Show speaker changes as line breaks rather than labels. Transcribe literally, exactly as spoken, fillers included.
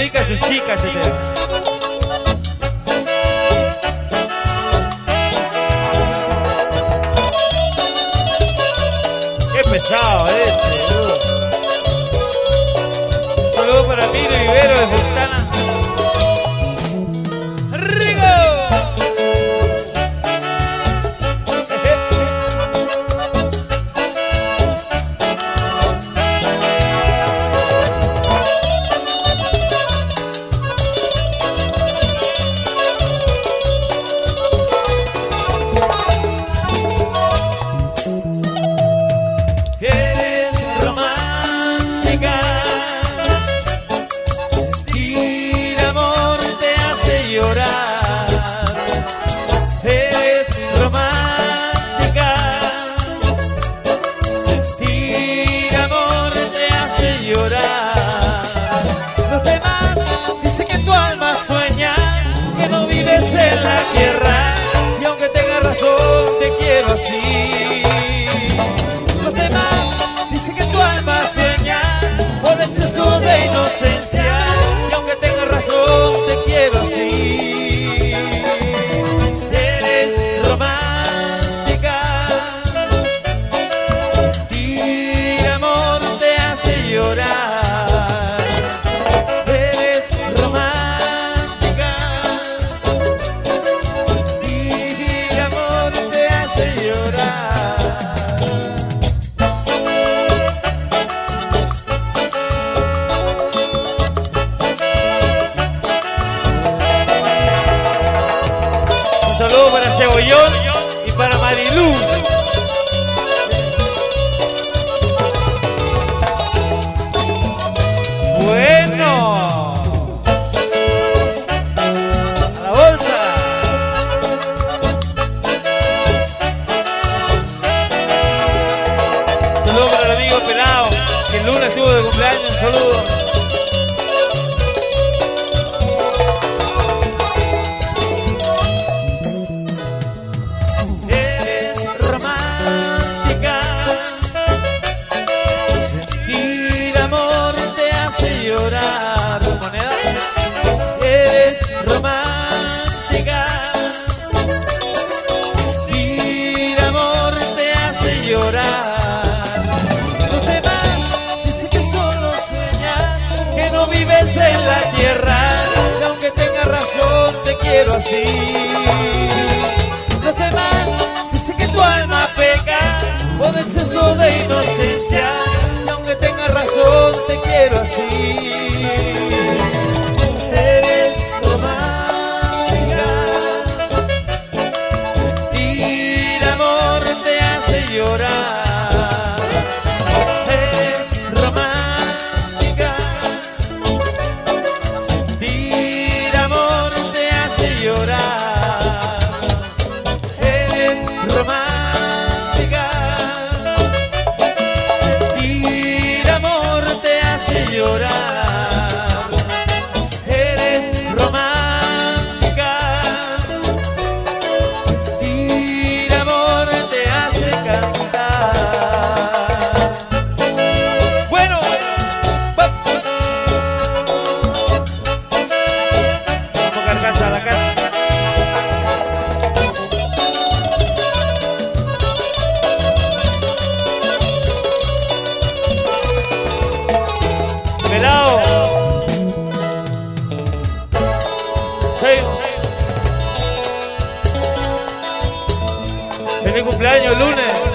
dedica a sus chicas este tema. Qué pesado este, boludo. Un saludo para Miro Ibero de Fontana.
Eres romántica, sentir amor te hace llorar. Los demás dicen que tu alma sueña, que no vives en la tierra, y aunque tengas razón te quiero así. Los demás dicen que tu alma sueña por exceso de inocencia, y aunque tengas razón te quiero así. Eres romántica, sentir amor te hace llorar.
Un saludo para Cebollón y para Marilú. Bueno, a la bolsa. Saludos para el amigo Pelao, que el lunes estuvo de cumpleaños. Un saludo.
Eres romántica, sentir amor te hace llorar. Moneda. Eres romántica, sentir amor te hace llorar. Los demás dicen que solo sueñas, que no vives en la tierra, y aunque tengas razón te quiero así. Los demás dicen que tu alma peca por exceso de inocencia, y aunque tengas razón te quiero así. Eres romántica, sentir amor te hace llorar. Eres romántica, sentir amor te hace llorar. Eres romántica, sentir amor te hace llorar. Eres romántica, sentir amor te hace cantar. Bueno, vamos a casa a la casa.
Pelao. Sí. Feliz cumpleaños el lunes.